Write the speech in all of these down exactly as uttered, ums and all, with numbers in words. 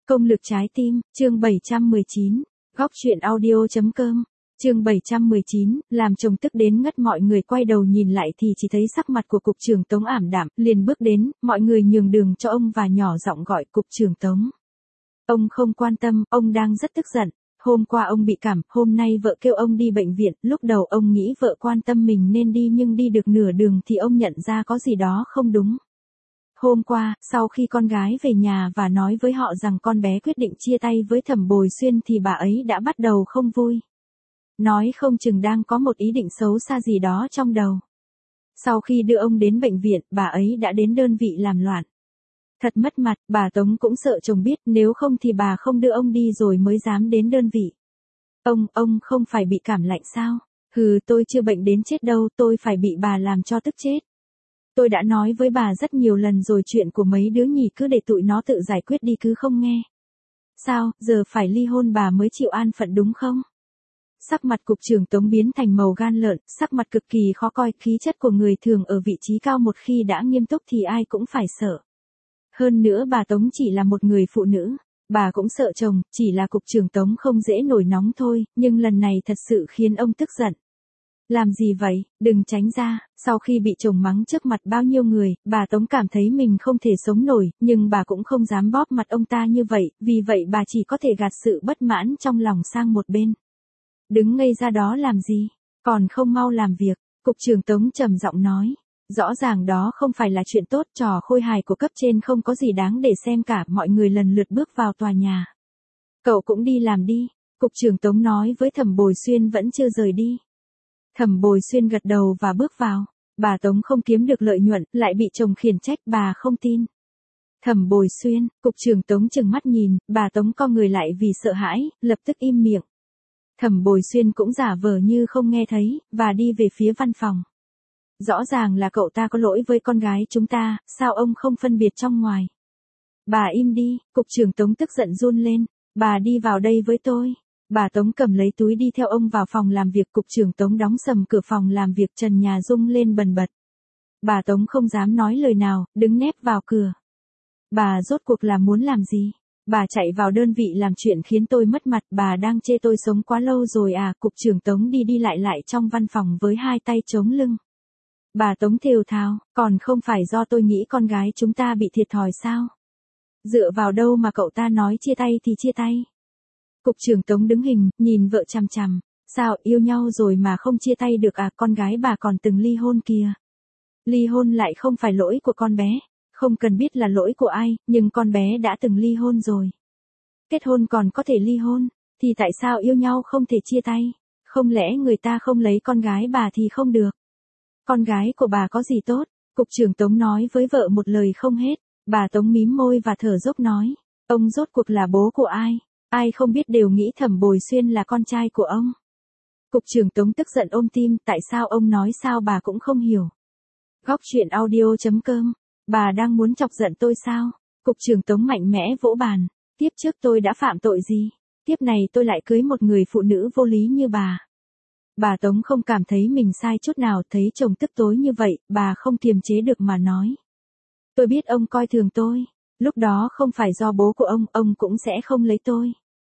Công lực trái tim, chương bảy trăm mười chín, góc truyện audio.com, chương bảy trăm mười chín, làm chồng tức đến ngất mọi người quay đầu nhìn lại thì chỉ thấy sắc mặt của cục trưởng Tống ảm đạm, liền bước đến, mọi người nhường đường cho ông và nhỏ giọng gọi cục trưởng Tống. Ông không quan tâm, ông đang rất tức giận. Hôm qua ông bị cảm, hôm nay vợ kêu ông đi bệnh viện, lúc đầu ông nghĩ vợ quan tâm mình nên đi nhưng đi được nửa đường thì ông nhận ra có gì đó không đúng. Hôm qua, sau khi con gái về nhà và nói với họ rằng con bé quyết định chia tay với Thẩm Bồi Xuyên thì bà ấy đã bắt đầu không vui. Nói không chừng đang có một ý định xấu xa gì đó trong đầu. Sau khi đưa ông đến bệnh viện, bà ấy đã đến đơn vị làm loạn. Thật mất mặt, bà Tống cũng sợ chồng biết, nếu không thì bà không đưa ông đi rồi mới dám đến đơn vị. Ông, ông không phải bị cảm lạnh sao? Hừ, tôi chưa bệnh đến chết đâu, tôi phải bị bà làm cho tức chết. Tôi đã nói với bà rất nhiều lần rồi, chuyện của mấy đứa nhỉ cứ để tụi nó tự giải quyết đi cứ không nghe. Sao, giờ phải ly hôn bà mới chịu an phận đúng không? Sắc mặt cục trưởng Tống biến thành màu gan lợn, sắc mặt cực kỳ khó coi, khí chất của người thường ở vị trí cao một khi đã nghiêm túc thì ai cũng phải sợ. Hơn nữa bà Tống chỉ là một người phụ nữ, bà cũng sợ chồng, chỉ là cục trưởng Tống không dễ nổi nóng thôi, nhưng lần này thật sự khiến ông tức giận. Làm gì vậy, đừng tránh ra, sau khi bị chồng mắng trước mặt bao nhiêu người, bà Tống cảm thấy mình không thể sống nổi, nhưng bà cũng không dám bóp mặt ông ta như vậy, vì vậy bà chỉ có thể gạt sự bất mãn trong lòng sang một bên. Đứng ngây ra đó làm gì, còn không mau làm việc, cục trưởng Tống trầm giọng nói. Rõ ràng đó không phải là chuyện tốt, trò khôi hài của cấp trên không có gì đáng để xem cả, mọi người lần lượt bước vào tòa nhà. Cậu cũng đi làm đi, cục trưởng Tống nói với Thẩm Bồi Xuyên vẫn chưa rời đi. Thẩm Bồi Xuyên gật đầu và bước vào, bà Tống không kiếm được lợi nhuận, lại bị chồng khiển trách, bà không tin. Thẩm Bồi Xuyên, cục trưởng Tống trừng mắt nhìn, bà Tống co người lại vì sợ hãi, lập tức im miệng. Thẩm Bồi Xuyên cũng giả vờ như không nghe thấy, và đi về phía văn phòng. Rõ ràng là cậu ta có lỗi với con gái chúng ta, sao ông không phân biệt trong ngoài? Bà im đi, cục trưởng Tống tức giận run lên, bà đi vào đây với tôi. Bà Tống cầm lấy túi đi theo ông vào phòng làm việc, cục trưởng Tống đóng sầm cửa phòng làm việc, trần nhà rung lên bần bật. Bà Tống không dám nói lời nào, đứng nép vào cửa. Bà rốt cuộc là muốn làm gì? Bà chạy vào đơn vị làm chuyện khiến tôi mất mặt, bà đang chê tôi sống quá lâu rồi à? Cục trưởng Tống đi đi lại lại trong văn phòng với hai tay chống lưng. Bà Tống thều thào, còn không phải do tôi nghĩ con gái chúng ta bị thiệt thòi sao? Dựa vào đâu mà cậu ta nói chia tay thì chia tay? Cục trưởng Tống đứng hình, nhìn vợ chằm chằm, sao yêu nhau rồi mà không chia tay được à? Con gái bà còn từng ly hôn kìa. Ly hôn lại không phải lỗi của con bé, không cần biết là lỗi của ai, nhưng con bé đã từng ly hôn rồi. Kết hôn còn có thể ly hôn, thì tại sao yêu nhau không thể chia tay? Không lẽ người ta không lấy con gái bà thì không được? Con gái của bà có gì tốt? Cục trưởng Tống nói với vợ một lời không hết. Bà Tống mím môi và thở dốc nói, ông rốt cuộc là bố của ai? Ai không biết đều nghĩ Thẩm Bồi Xuyên là con trai của ông. Cục trưởng Tống tức giận ôm tim, tại sao ông nói sao bà cũng không hiểu. Góc truyện audio.com, bà đang muốn chọc giận tôi sao? Cục trưởng Tống mạnh mẽ vỗ bàn, tiếp trước tôi đã phạm tội gì? Tiếp này tôi lại cưới một người phụ nữ vô lý như bà. Bà Tống không cảm thấy mình sai chút nào, thấy chồng tức tối như vậy, bà không kiềm chế được mà nói. Tôi biết ông coi thường tôi, lúc đó không phải do bố của ông, ông cũng sẽ không lấy tôi.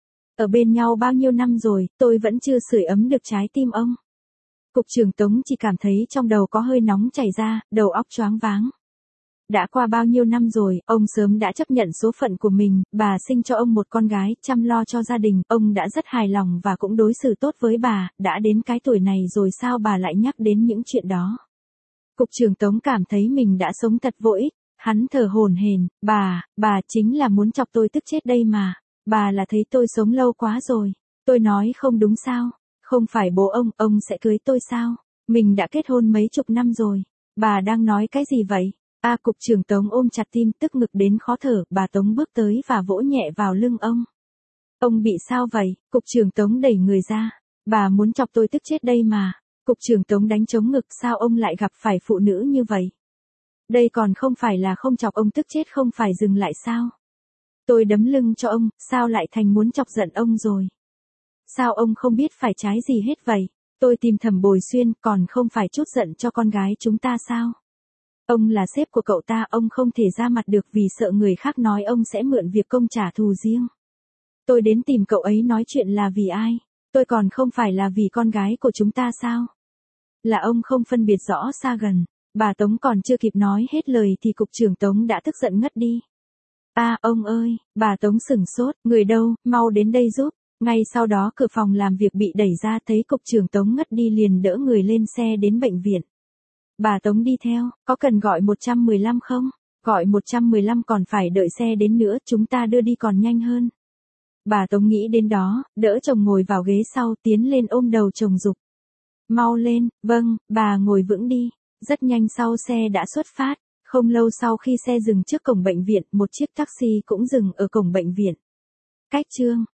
Ở bên nhau bao nhiêu năm rồi, tôi vẫn chưa sưởi ấm được trái tim ông. Cục trưởng Tống chỉ cảm thấy trong đầu có hơi nóng chảy ra, đầu óc choáng váng. Đã qua bao nhiêu năm rồi, ông sớm đã chấp nhận số phận của mình, bà sinh cho ông một con gái, chăm lo cho gia đình, ông đã rất hài lòng và cũng đối xử tốt với bà, đã đến cái tuổi này rồi sao bà lại nhắc đến những chuyện đó. Cục trưởng Tống cảm thấy mình đã sống thật vô ích, hắn thở hổn hển, bà, bà chính là muốn chọc tôi tức chết đây mà, bà là thấy tôi sống lâu quá rồi, tôi nói không đúng sao, không phải bố ông, ông sẽ cưới tôi sao, mình đã kết hôn mấy chục năm rồi, bà đang nói cái gì vậy? A à, cục trưởng Tống ôm chặt tim, tức ngực đến khó thở, bà Tống bước tới và vỗ nhẹ vào lưng ông. Ông bị sao vậy? Cục trưởng Tống đẩy người ra. Bà muốn chọc tôi tức chết đây mà. Cục trưởng Tống đánh trống ngực, sao ông lại gặp phải phụ nữ như vậy? Đây còn không phải là không chọc ông tức chết không phải dừng lại sao? Tôi đấm lưng cho ông, sao lại thành muốn chọc giận ông rồi? Sao ông không biết phải trái gì hết vậy? Tôi tìm Thẩm Bồi Xuyên còn không phải chút giận cho con gái chúng ta sao? Ông là sếp của cậu ta, ông không thể ra mặt được vì sợ người khác nói ông sẽ mượn việc công trả thù riêng. Tôi đến tìm cậu ấy nói chuyện là vì ai? Tôi còn không phải là vì con gái của chúng ta sao? Là ông không phân biệt rõ xa gần. Bà Tống còn chưa kịp nói hết lời thì cục trưởng Tống đã tức giận ngất đi. À, ông ơi, bà Tống sửng sốt, người đâu, mau đến đây giúp. Ngay sau đó cửa phòng làm việc bị đẩy ra, thấy cục trưởng Tống ngất đi liền đỡ người lên xe đến bệnh viện. Bà Tống đi theo, có cần gọi một một lăm không? Gọi một một lăm còn phải đợi xe đến nữa, chúng ta đưa đi còn nhanh hơn. Bà Tống nghĩ đến đó, đỡ chồng ngồi vào ghế sau, tiến lên ôm đầu chồng giục. Mau lên, vâng, bà ngồi vững đi. Rất nhanh sau xe đã xuất phát, không lâu sau khi xe dừng trước cổng bệnh viện, một chiếc taxi cũng dừng ở cổng bệnh viện. Cách chương